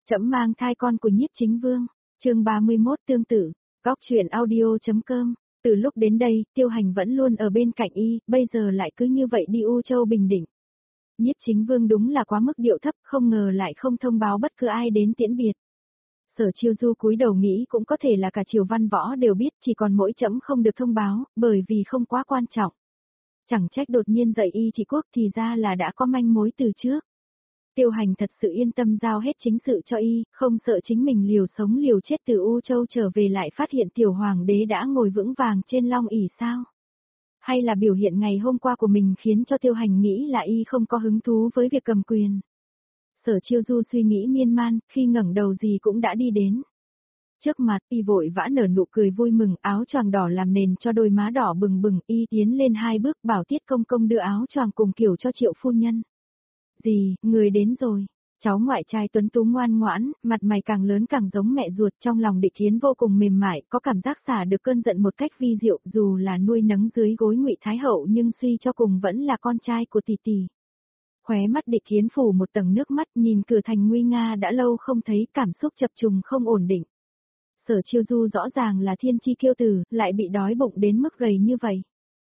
Trẫm mang thai con của Nhiếp Chính Vương. Chương 31 tương tự. Góc truyện audio.com. Từ lúc đến đây, Tiêu Hành vẫn luôn ở bên cạnh y, bây giờ lại cứ như vậy đi U Châu Bình Định. Nhiếp Chính Vương đúng là quá mức điệu thấp, không ngờ lại không thông báo bất cứ ai đến tiễn biệt. Sở Chiêu Du cúi đầu nghĩ cũng có thể là cả triều văn võ đều biết, chỉ còn mỗi trẫm không được thông báo, bởi vì không quá quan trọng. Chẳng trách đột nhiên dạy y trị quốc thì ra là đã có manh mối từ trước. Tiêu Hành thật sự yên tâm giao hết chính sự cho y, không sợ chính mình liều sống liều chết từ U Châu trở về lại phát hiện tiểu hoàng đế đã ngồi vững vàng trên long ỷ sao? Hay là biểu hiện ngày hôm qua của mình khiến cho Tiêu Hành nghĩ là y không có hứng thú với việc cầm quyền? Sở Chiêu Du suy nghĩ miên man, khi ngẩng đầu gì cũng đã đi đến. Trước mặt y vội vã nở nụ cười vui mừng, áo choàng đỏ làm nền cho đôi má đỏ bừng bừng, y tiến lên 2 bước bảo Tiết Công Công đưa áo choàng cùng kiểu cho Triệu phu nhân. Gì, người đến rồi. Cháu ngoại trai tuấn tú ngoan ngoãn, mặt mày càng lớn càng giống mẹ ruột, trong lòng Địch Thiến vô cùng mềm mại, có cảm giác xả được cơn giận một cách vi diệu, dù là nuôi nấng dưới gối Ngụy Thái hậu nhưng suy cho cùng vẫn là con trai của tỷ tỷ. Khóe mắt Địch Thiến phủ một tầng nước mắt, nhìn cửa thành nguy nga đã lâu không thấy, cảm xúc chập trùng không ổn định. Sở Chiêu Du rõ ràng là thiên chi kiêu tử, lại bị đói bụng đến mức gầy như vậy.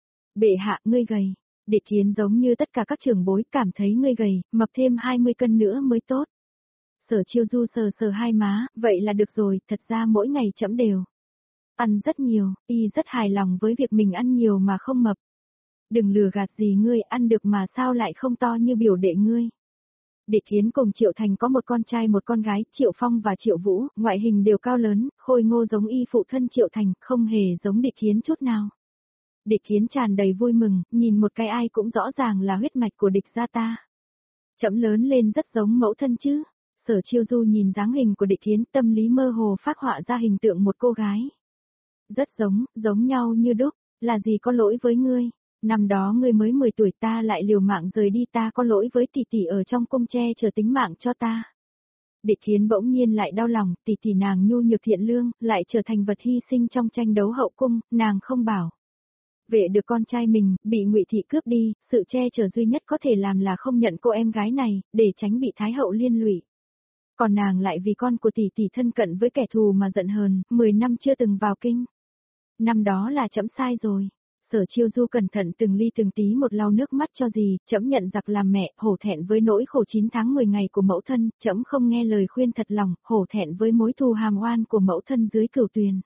Bệ hạ, ngươi gầy. Địch Thiến giống như tất cả các trưởng bối cảm thấy ngươi gầy, mập thêm 20 cân nữa mới tốt. Sở Chiêu Du sờ sờ hai má, vậy là được rồi, thật ra mỗi ngày trẫm đều ăn rất nhiều, y rất hài lòng với việc mình ăn nhiều mà không mập. Đừng lừa gạt gì ngươi, ăn được mà sao lại không to như biểu đệ ngươi. Địch Thiến cùng Triệu Thành có một con trai một con gái, Triệu Phong và Triệu Vũ, ngoại hình đều cao lớn, khôi ngô giống y phụ thân Triệu Thành, không hề giống Địch Thiến chút nào. Địch Thiến tràn đầy vui mừng, nhìn một cái ai cũng rõ ràng là huyết mạch của Địch gia ta. Trẫm lớn lên rất giống mẫu thân chứ. Sở Chiêu Du nhìn dáng hình của Địch Thiến, tâm lý mơ hồ phác họa ra hình tượng một cô gái. Rất giống nhau như đúc, là gì có lỗi với ngươi? Năm đó ngươi mới 10 tuổi ta lại liều mạng rời đi, ta có lỗi với tỷ tỷ ở trong cung che chở tính mạng cho ta. Địch Thiến bỗng nhiên lại đau lòng, tỷ tỷ nàng nhu nhược thiện lương, lại trở thành vật hy sinh trong tranh đấu hậu cung, nàng không bảo vệ được con trai mình, bị Ngụy thị cướp đi, sự che chở duy nhất có thể làm là không nhận cô em gái này, để tránh bị Thái hậu liên lụy. Còn nàng lại vì con của tỷ tỷ thân cận với kẻ thù mà giận hờn, 10 năm chưa từng vào kinh. Năm đó là trẫm sai rồi. Sở Chiêu Du cẩn thận từng ly từng tí một lau nước mắt cho gì, trẫm nhận giặc làm mẹ, hổ thẹn với nỗi khổ 9 tháng 10 ngày của mẫu thân, trẫm không nghe lời khuyên thật lòng, hổ thẹn với mối thù hàm oan của mẫu thân dưới cửu tuyền.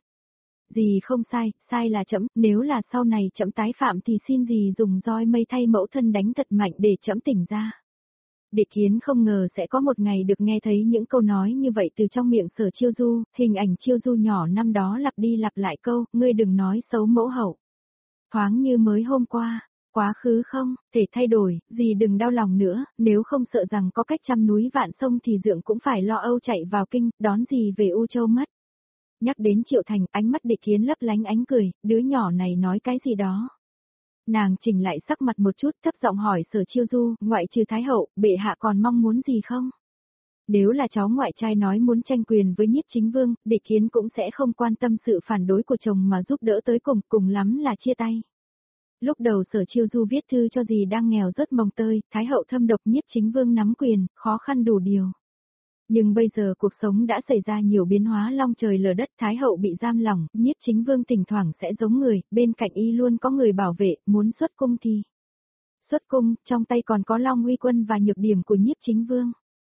Dì không sai, sai là trẫm, nếu là sau này trẫm tái phạm thì xin dì dùng roi mây thay mẫu thân đánh thật mạnh để trẫm tỉnh ra. Địch Thiến không ngờ sẽ có một ngày được nghe thấy những câu nói như vậy từ trong miệng Sở Chiêu Du, hình ảnh Chiêu Du nhỏ năm đó lặp đi lặp lại câu, ngươi đừng nói xấu mẫu hậu. Thoáng như mới hôm qua, quá khứ không, thể thay đổi, dì đừng đau lòng nữa, nếu không sợ rằng có cách trăm núi vạn sông thì dượng cũng phải lo âu chạy vào kinh, đón dì về U Châu mất. Nhắc đến Triệu Thành, ánh mắt Địch Thiến lấp lánh ánh cười, đứa nhỏ này nói cái gì đó. Nàng chỉnh lại sắc mặt một chút, thấp giọng hỏi Sở Chiêu Du, ngoại trừ Thái hậu, bệ hạ còn mong muốn gì không? Nếu là cháu ngoại trai nói muốn tranh quyền với Nhiếp Chính Vương, Địch Thiến cũng sẽ không quan tâm sự phản đối của chồng mà giúp đỡ tới cùng lắm là chia tay. Lúc đầu Sở Chiêu Du viết thư cho dì đang nghèo rớt mồng tơi, Thái hậu thâm độc, Nhiếp Chính Vương nắm quyền, khó khăn đủ điều. Nhưng bây giờ cuộc sống đã xảy ra nhiều biến hóa long trời lở đất, Thái hậu bị giam lỏng, Nhiếp Chính Vương thỉnh thoảng sẽ giống người, bên cạnh y luôn có người bảo vệ, muốn xuất cung thì xuất cung, trong tay còn có Long Uy Quân và nhược điểm của Nhiếp Chính Vương.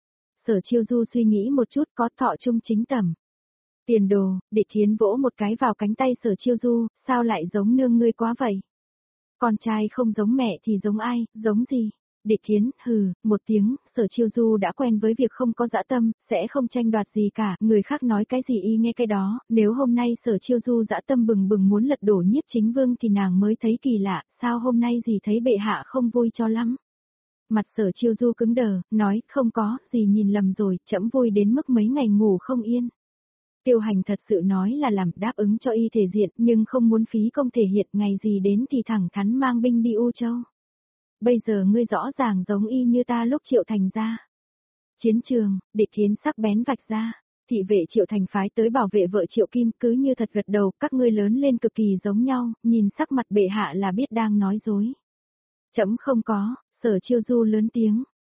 Sở Chiêu Du suy nghĩ một chút, có thọ trung chính tầm. Tiền đồ, Địch Thiến vỗ một cái vào cánh tay Sở Chiêu Du, sao lại giống nương ngươi quá vậy? Con trai không giống mẹ thì giống ai, giống gì? Địch Thiến, hừ, một tiếng, Sở Chiêu Du đã quen với việc không có dã tâm, sẽ không tranh đoạt gì cả, người khác nói cái gì y nghe cái đó, nếu hôm nay Sở Chiêu Du dã tâm bừng bừng muốn lật đổ Nhiếp Chính Vương thì nàng mới thấy kỳ lạ, sao hôm nay dì thấy bệ hạ không vui cho lắm. Mặt Sở Chiêu Du cứng đờ, nói, không có, dì nhìn lầm rồi, trẫm vui đến mức mấy ngày ngủ không yên. Tiêu Hành thật sự nói là làm đáp ứng cho y thể diện, nhưng không muốn phí công thể hiện, ngày gì đến thì thẳng thắn mang binh đi U Châu. Bây giờ ngươi rõ ràng giống y như ta lúc Triệu Thành ra. Chiến trường, Địch Thiến sắc bén vạch ra, thị vệ Triệu Thành phái tới bảo vệ vợ Triệu Kim, cứ như thật gật đầu, các ngươi lớn lên cực kỳ giống nhau, nhìn sắc mặt bệ hạ là biết đang nói dối. Trẫm không có, Sở Chiêu Du lớn tiếng,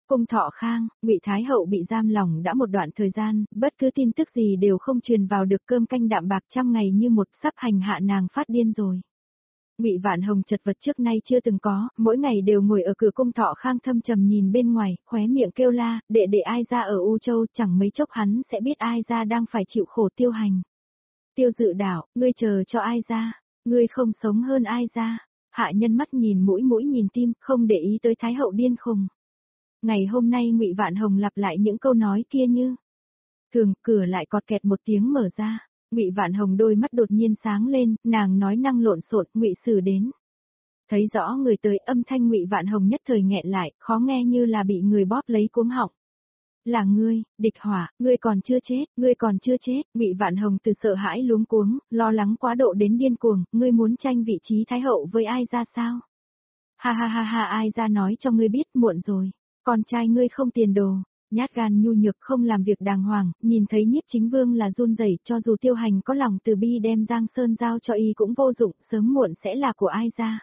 Cung Thọ Khang, Ngụy Thái hậu bị giam lỏng đã một đoạn thời gian, bất cứ tin tức gì đều không truyền vào được, cơm canh đạm bạc trăm ngày như một, sắp hành hạ nàng phát điên rồi. Ngụy Vạn Hồng chật vật trước nay chưa từng có, mỗi ngày đều ngồi ở cửa Cung Thọ Khang thâm trầm nhìn bên ngoài, khóe miệng kêu la, đệ ai ra ở U Châu, chẳng mấy chốc hắn sẽ biết ai ra đang phải chịu khổ Tiêu Hành. Tiêu Dự Đảo, ngươi chờ cho ai ra, ngươi không sống hơn ai ra. Hạ nhân mắt nhìn mũi nhìn tim, không để ý tới Thái hậu điên khùng. Ngày hôm nay Ngụy Vạn Hồng lặp lại những câu nói kia như thường, cửa lại cọt kẹt một tiếng mở ra. Ngụy Vạn Hồng đôi mắt đột nhiên sáng lên, nàng nói năng lộn xộn, Ngụy Sử đến. Thấy rõ người tới, âm thanh Ngụy Vạn Hồng nhất thời nghẹn lại, khó nghe như là bị người bóp lấy cuống họng. Là ngươi, Địch Hỏa, ngươi còn chưa chết, ngươi còn chưa chết. Ngụy Vạn Hồng từ sợ hãi luống cuống, lo lắng quá độ đến điên cuồng, ngươi muốn tranh vị trí thái hậu với ai ra sao? Ha ha ha ha, ai ra nói cho ngươi biết, muộn rồi, con trai ngươi không tiền đồ. Nhát gan nhu nhược không làm việc đàng hoàng, nhìn thấy Nhiếp Chính Vương là run rẩy, cho dù Tiêu Hành có lòng từ bi đem Giang Sơn giao cho y cũng vô dụng, sớm muộn sẽ là của ai ra.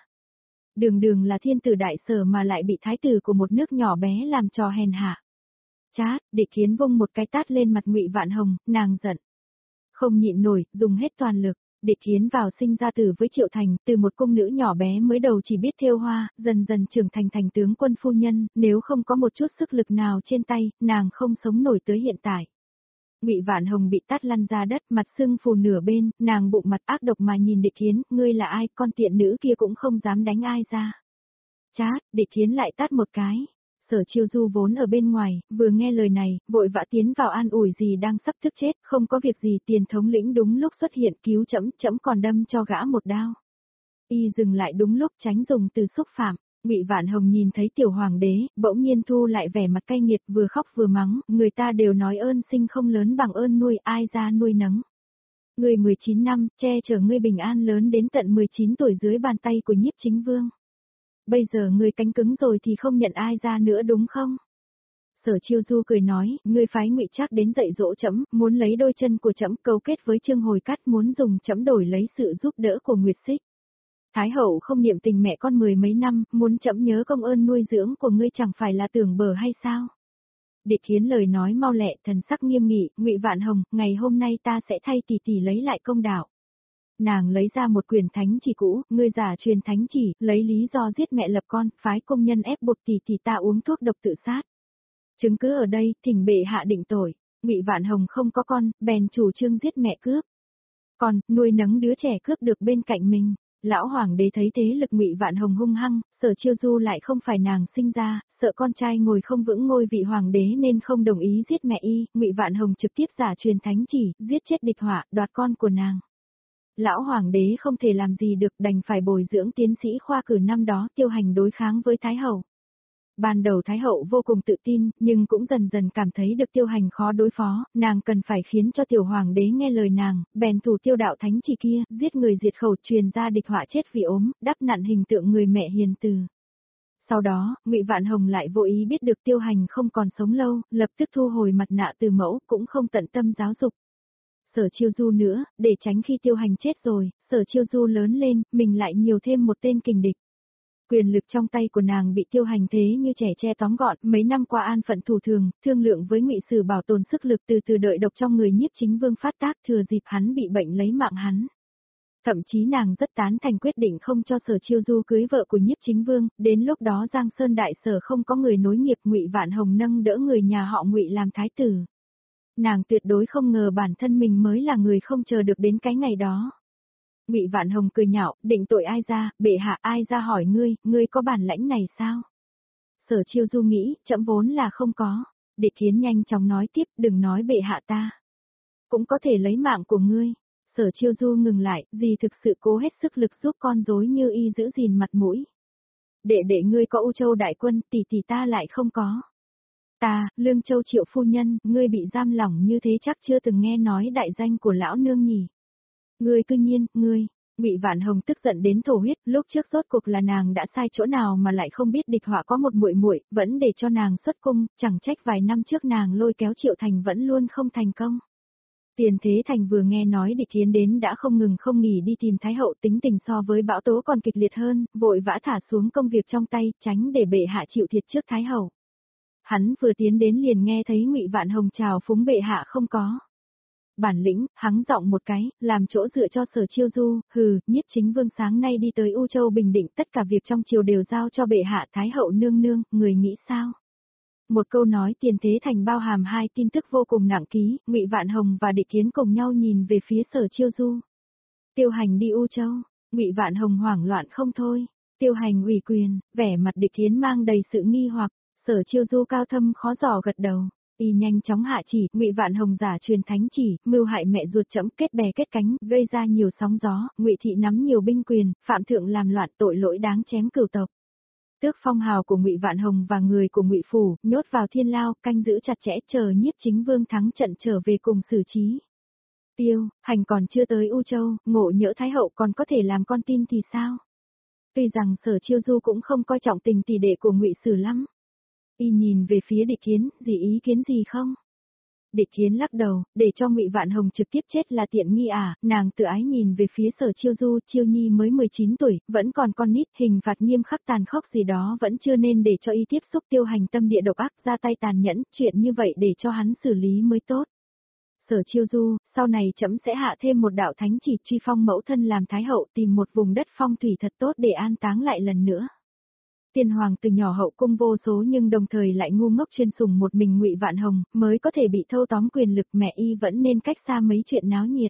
Đường là thiên tử đại sở mà lại bị thái tử của một nước nhỏ bé làm trò hèn hạ. Chát, Địch Kiến vung một cái tát lên mặt Ngụy Vạn Hồng, nàng giận. Không nhịn nổi, dùng hết toàn lực. Địch Kiến vào sinh ra tử với Triệu Thành, từ một cung nữ nhỏ bé mới đầu chỉ biết thêu hoa, dần dần trưởng thành thành tướng quân phu nhân, nếu không có một chút sức lực nào trên tay, nàng không sống nổi tới hiện tại. Ngụy Vạn Hồng bị tát lăn ra đất, mặt sưng phù nửa bên, nàng bụng mặt ác độc mà nhìn Địch Kiến, ngươi là ai, con tiện nữ kia cũng không dám đánh ai ra. Chát, Địch Kiến lại tát một cái. Sở Chiêu Du vốn ở bên ngoài, vừa nghe lời này, vội vã tiến vào an ủi gì đang sắp thức chết, không có việc gì, Tiền thống lĩnh đúng lúc xuất hiện cứu trẫm còn đâm cho gã một đao. Y dừng lại đúng lúc, tránh dùng từ xúc phạm. Ngụy Vạn Hồng nhìn thấy tiểu hoàng đế, bỗng nhiên thu lại vẻ mặt cay nghiệt, vừa khóc vừa mắng, người ta đều nói ơn sinh không lớn bằng ơn nuôi, ai ra nuôi nấng. Người 19 năm, che chở ngươi bình an lớn đến tận 19 tuổi dưới bàn tay của Nhiếp Chính Vương. Bây giờ ngươi cánh cứng rồi thì không nhận ai ra nữa đúng không? Sở Chiêu Du cười nói, ngươi phái Ngụy Trác đến dạy dỗ trẫm, muốn lấy đôi chân của trẫm, cấu kết với Trương Hồi Cát, muốn dùng trẫm đổi lấy sự giúp đỡ của Nguyệt Xích. Thái hậu không niệm tình mẹ con 10 mấy năm, muốn trẫm nhớ công ơn nuôi dưỡng của ngươi chẳng phải là tưởng bờ hay sao? Địch Kiến lời nói mau lẹ, thần sắc nghiêm nghị, Ngụy Vạn Hồng, ngày hôm nay ta sẽ thay tỷ tỷ lấy lại công đạo. Nàng lấy ra một quyển thánh chỉ cũ, ngươi giả truyền thánh chỉ, lấy lý do giết mẹ lập con, phái công nhân ép buộc tỷ tỷ ta uống thuốc độc tự sát. Chứng cứ ở đây, thỉnh bệ hạ định tội. Ngụy Vạn Hồng không có con, bèn chủ trương giết mẹ cướp. Còn nuôi nấng đứa trẻ cướp được bên cạnh mình. Lão hoàng đế thấy thế lực Ngụy Vạn Hồng hung hăng, Sở Chiêu Du lại không phải nàng sinh ra, sợ con trai ngồi không vững ngôi vị hoàng đế nên không đồng ý giết mẹ y. Ngụy Vạn Hồng trực tiếp giả truyền thánh chỉ, giết chết Địch Hỏa, đoạt con của nàng. Lão hoàng đế không thể làm gì được, đành phải bồi dưỡng tiến sĩ khoa cử năm đó, Tiêu Hành đối kháng với Thái hậu. Ban đầu Thái hậu vô cùng tự tin, nhưng cũng dần dần cảm thấy được Tiêu Hành khó đối phó, nàng cần phải khiến cho tiểu hoàng đế nghe lời nàng, bèn thủ tiêu đạo thánh chỉ kia, giết người diệt khẩu, truyền ra Địch Hỏa chết vì ốm, đắp nặn hình tượng người mẹ hiền từ. Sau đó, Ngụy Vạn Hồng lại vô ý biết được Tiêu Hành không còn sống lâu, lập tức thu hồi mặt nạ từ mẫu, cũng không tận tâm giáo dục Sở Chiêu Du nữa, để tránh khi Tiêu Hành chết rồi, Sở Chiêu Du lớn lên, mình lại nhiều thêm một tên kình địch. Quyền lực trong tay của nàng bị Tiêu Hành thế như trẻ tre tóm gọn, mấy năm qua an phận thủ thường, thương lượng với Ngụy Sử bảo tồn sức lực, từ từ đợi độc trong người Nhiếp Chính Vương phát tác, thừa dịp hắn bị bệnh lấy mạng hắn. Thậm chí nàng rất tán thành quyết định không cho Sở Chiêu Du cưới vợ của Nhiếp Chính Vương, đến lúc đó Giang Sơn đại sở không có người nối nghiệp, Ngụy Vạn Hồng nâng đỡ người nhà họ Ngụy làm thái tử. Nàng tuyệt đối không ngờ bản thân mình mới là người không chờ được đến cái ngày đó. Ngụy Vạn Hồng cười nhạo, định tội ai ra, bệ hạ, ai ra hỏi ngươi có bản lãnh này sao? Sở Chiêu Du nghĩ, trẫm vốn là không có. Địch Kiến nhanh chóng nói tiếp, đừng nói bệ hạ ta. Cũng có thể lấy mạng của ngươi. Sở Chiêu Du ngừng lại, dì thực sự cố hết sức lực giúp con rối như y giữ gìn mặt mũi. Đệ ngươi có U Châu đại quân, tỷ ta lại không có. Ta, Lương Châu Triệu phu nhân, ngươi bị giam lỏng như thế chắc chưa từng nghe nói đại danh của lão nương nhỉ. Ngươi cư nhiên, ngươi, Ngụy Vạn Hồng tức giận đến thổ huyết, lúc trước rốt cuộc là nàng đã sai chỗ nào mà lại không biết Địch Hỏa có một muội muội, vẫn để cho nàng xuất cung, chẳng trách vài năm trước nàng lôi kéo Triệu Thành vẫn luôn không thành công. Tiền Thế Thành vừa nghe nói Địch Kiến đến đã không ngừng không nghỉ đi tìm Thái hậu, tính tình so với bão tố còn kịch liệt hơn, vội vã thả xuống công việc trong tay, tránh để bệ hạ chịu thiệt trước Thái hậu. Hắn vừa tiến đến liền nghe thấy Ngụy Vạn Hồng chào phúng bệ hạ không có. Bản lĩnh, hắng giọng một cái, làm chỗ dựa cho Sở Chiêu Du, hừ, Nhiếp Chính Vương sáng nay đi tới U Châu bình định, tất cả việc trong triều đều giao cho bệ hạ Thái hậu nương nương, người nghĩ sao? Một câu nói Tiền Thế Thành bao hàm hai tin tức vô cùng nặng ký, Ngụy Vạn Hồng và Địch Kiến cùng nhau nhìn về phía Sở Chiêu Du. Tiêu Hành đi U Châu, Ngụy Vạn Hồng hoảng loạn không thôi. Tiêu Hành ủy quyền, vẻ mặt Địch Kiến mang đầy sự nghi hoặc, Sở Chiêu Du cao thâm khó dò gật đầu. Y nhanh chóng hạ chỉ, Ngụy Vạn Hồng giả truyền thánh chỉ, mưu hại mẹ ruột trẫm, kết bè kết cánh, gây ra nhiều sóng gió, Ngụy thị nắm nhiều binh quyền, phạm thượng làm loạn, tội lỗi đáng chém cửu tộc. Tước phong hào của Ngụy Vạn Hồng và người của Ngụy phủ, nhốt vào thiên lao, canh giữ chặt chẽ, chờ Nhiếp Chính Vương thắng trận trở về cùng xử trí. Tiêu Hành còn chưa tới U Châu, ngộ nhỡ Thái hậu còn có thể làm con tin thì sao? Tuy rằng Sở Chiêu Du cũng không coi trọng tình tỷ đệ của Ngụy Sử lắm. Y nhìn về phía Địch Kiến, gì ý kiến gì không? Địch Kiến lắc đầu, để cho Ngụy Vạn Hồng trực tiếp chết là tiện nghi à? Nàng tự ái nhìn về phía Sở Chiêu Du, Chiêu Nhi mới 19 tuổi, vẫn còn con nít, hình phạt nghiêm khắc tàn khốc gì đó vẫn chưa nên để cho y tiếp xúc. Tiêu Hành tâm địa độc ác, ra tay tàn nhẫn, chuyện như vậy để cho hắn xử lý mới tốt. Sở Chiêu Du, sau này trẫm sẽ hạ thêm một đạo thánh chỉ truy phong mẫu thân làm thái hậu, tìm một vùng đất phong thủy thật tốt để an táng lại lần nữa. Tiên hoàng từ nhỏ hậu cung vô số nhưng đồng thời lại ngu ngốc chuyên sủng một mình Ngụy Vạn Hồng, mới có thể bị thâu tóm quyền lực, mẹ y vẫn nên cách xa mấy chuyện náo nhiệt.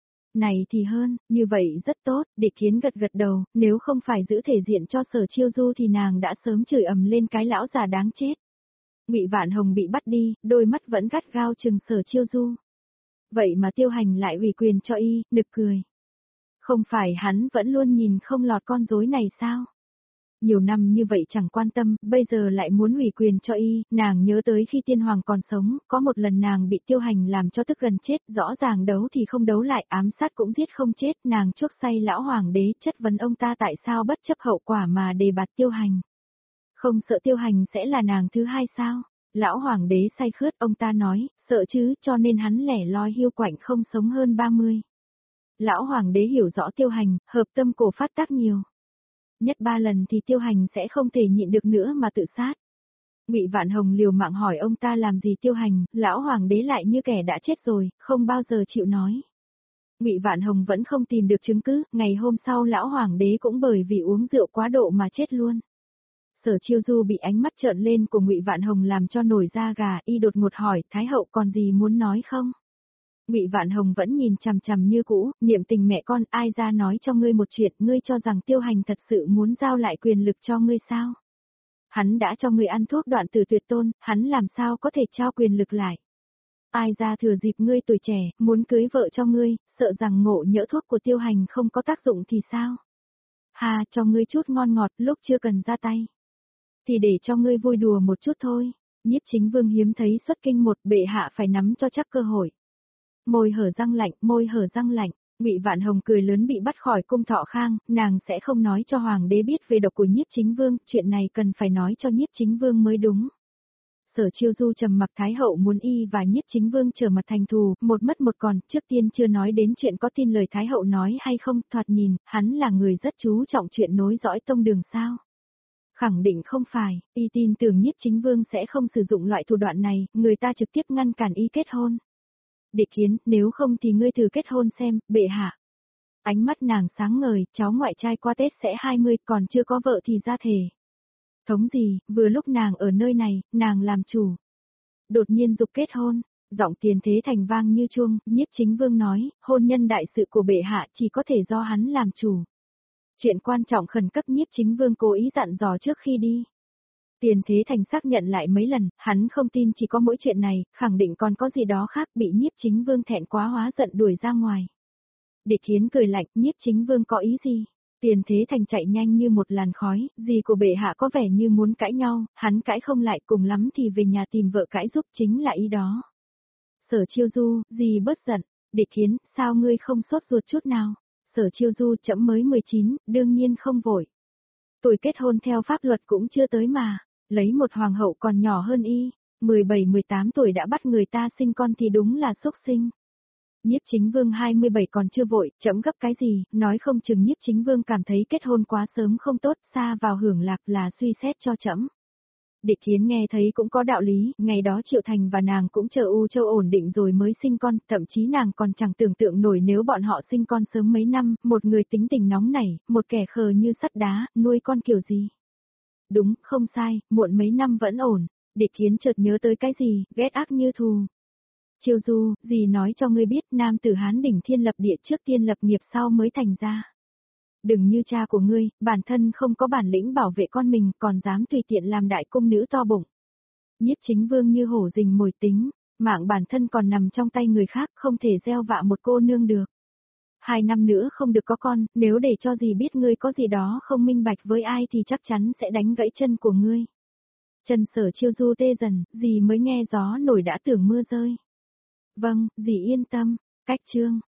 Này thì hơn, như vậy rất tốt. Địch Kiến gật gật đầu, nếu không phải giữ thể diện cho Sở Chiêu Du thì nàng đã sớm chửi ầm lên cái lão già đáng chết. Ngụy Vạn Hồng bị bắt đi, đôi mắt vẫn gắt gao chừng Sở Chiêu Du. Vậy mà Tiêu Hành lại ủy quyền cho y, nực cười. Không phải hắn vẫn luôn nhìn không lọt con rối này sao? Nhiều năm như vậy chẳng quan tâm, bây giờ lại muốn ủy quyền cho y, nàng nhớ tới khi tiên hoàng còn sống, có một lần nàng bị Tiêu Hành làm cho tức gần chết, rõ ràng đấu thì không đấu lại, ám sát cũng giết không chết, nàng chuốc say lão hoàng đế, chất vấn ông ta tại sao bất chấp hậu quả mà đề bạt Tiêu Hành. Không sợ Tiêu Hành sẽ là nàng thứ hai sao? Lão hoàng đế say khướt, ông ta nói, sợ chứ, cho nên hắn lẻ loi hiu quạnh không sống hơn 30. Lão hoàng đế hiểu rõ Tiêu Hành, hợp tâm cổ phát tác nhiều. Nhất 3 lần thì Tiêu Hành sẽ không thể nhịn được nữa mà tự sát. Ngụy Vạn Hồng liều mạng hỏi ông ta làm gì Tiêu Hành, lão hoàng đế lại như kẻ đã chết rồi, không bao giờ chịu nói. Ngụy Vạn Hồng vẫn không tìm được chứng cứ, ngày hôm sau lão hoàng đế cũng bởi vì uống rượu quá độ mà chết luôn. Sở Chiêu Du bị ánh mắt trợn lên của Ngụy Vạn Hồng làm cho nổi da gà, y đột ngột hỏi, Thái hậu còn gì muốn nói không? Ngụy Vạn Hồng vẫn nhìn chằm chằm như cũ, niệm tình mẹ con, ai ra nói cho ngươi một chuyện, ngươi cho rằng Tiêu Hành thật sự muốn giao lại quyền lực cho ngươi sao? Hắn đã cho ngươi ăn thuốc đoạn tử tuyệt tôn, hắn làm sao có thể trao quyền lực lại? Ai ra thừa dịp ngươi tuổi trẻ, muốn cưới vợ cho ngươi, sợ rằng ngộ nhỡ thuốc của Tiêu Hành không có tác dụng thì sao? Hà, cho ngươi chút ngon ngọt, lúc chưa cần ra tay. Thì để cho ngươi vui đùa một chút thôi. Nhiếp Chính Vương hiếm thấy xuất kinh một, bệ hạ phải nắm cho chắc cơ hội. Môi hở răng lạnh, môi hở răng lạnh. Ngụy Vạn Hồng cười lớn bị bắt khỏi cung Thọ Khang, nàng sẽ không nói cho hoàng đế biết về độc của Nhiếp Chính Vương, chuyện này cần phải nói cho Nhiếp Chính Vương mới đúng. Sở Chiêu Du trầm mặc, Thái hậu muốn y và Nhiếp Chính Vương trở mặt thành thù, một mất một còn, trước tiên chưa nói đến chuyện có tin lời Thái hậu nói hay không, thoạt nhìn, hắn là người rất chú trọng chuyện nối dõi tông đường sao. Khẳng định không phải, y tin tưởng Nhiếp Chính Vương sẽ không sử dụng loại thủ đoạn này, người ta trực tiếp ngăn cản y kết hôn. Địch Kiến, nếu không thì ngươi thử kết hôn xem, bệ hạ. Ánh mắt nàng sáng ngời, cháu ngoại trai qua Tết sẽ 20, còn chưa có vợ thì ra thể. Thống gì, vừa lúc nàng ở nơi này, nàng làm chủ. Đột nhiên dục kết hôn, giọng Tiền Thế Thành vang như chuông, Nhiếp Chính Vương nói, hôn nhân đại sự của bệ hạ chỉ có thể do hắn làm chủ. Chuyện quan trọng khẩn cấp Nhiếp Chính Vương cố ý dặn dò trước khi đi. Tiền Thế Thành xác nhận lại mấy lần, hắn không tin chỉ có mỗi chuyện này, khẳng định còn có gì đó khác, bị Nhiếp Chính Vương thẹn quá hóa giận đuổi ra ngoài. Địch Hiến cười lạnh, Nhiếp Chính Vương có ý gì? Tiền Thế Thành chạy nhanh như một làn khói, dì của bệ hạ có vẻ như muốn cãi nhau, hắn cãi không lại, cùng lắm thì về nhà tìm vợ cãi giúp, chính là ý đó. Sở Chiêu Du, dì bớt giận. Địch Hiến, sao ngươi không sốt ruột chút nào? Sở Chiêu Du, trẫm mới 19, đương nhiên không vội. Tuổi kết hôn theo pháp luật cũng chưa tới mà, lấy một hoàng hậu còn nhỏ hơn y, 17-18 tuổi đã bắt người ta sinh con thì đúng là xúc sinh. Nhiếp Chính Vương 27 còn chưa vội, trẫm gấp cái gì, nói không chừng Nhiếp Chính Vương cảm thấy kết hôn quá sớm không tốt, xa vào hưởng lạc là suy xét cho trẫm. Địch Thiến nghe thấy cũng có đạo lý, ngày đó Triệu Thành và nàng cũng chờ U Châu ổn định rồi mới sinh con, thậm chí nàng còn chẳng tưởng tượng nổi nếu bọn họ sinh con sớm mấy năm, một người tính tình nóng nảy, một kẻ khờ như sắt đá, nuôi con kiểu gì. Đúng, không sai, muộn mấy năm vẫn ổn. Địch Thiến chợt nhớ tới cái gì, ghét ác như thù. Chiêu Du, dì nói cho ngươi biết nam tử Hán đỉnh thiên lập địa trước tiên lập nghiệp sau mới thành ra. Đừng như cha của ngươi, bản thân không có bản lĩnh bảo vệ con mình còn dám tùy tiện làm đại cung nữ to bụng. Nhiếp Chính Vương như hổ rình mồi tính, mạng bản thân còn nằm trong tay người khác không thể gieo vạ một cô nương được. 2 năm nữa không được có con, nếu để cho dì biết ngươi có gì đó không minh bạch với ai thì chắc chắn sẽ đánh gãy chân của ngươi. Chân Sở Chiêu Du tê dần, dì mới nghe gió nổi đã tưởng mưa rơi. Vâng, dì yên tâm, cách chương.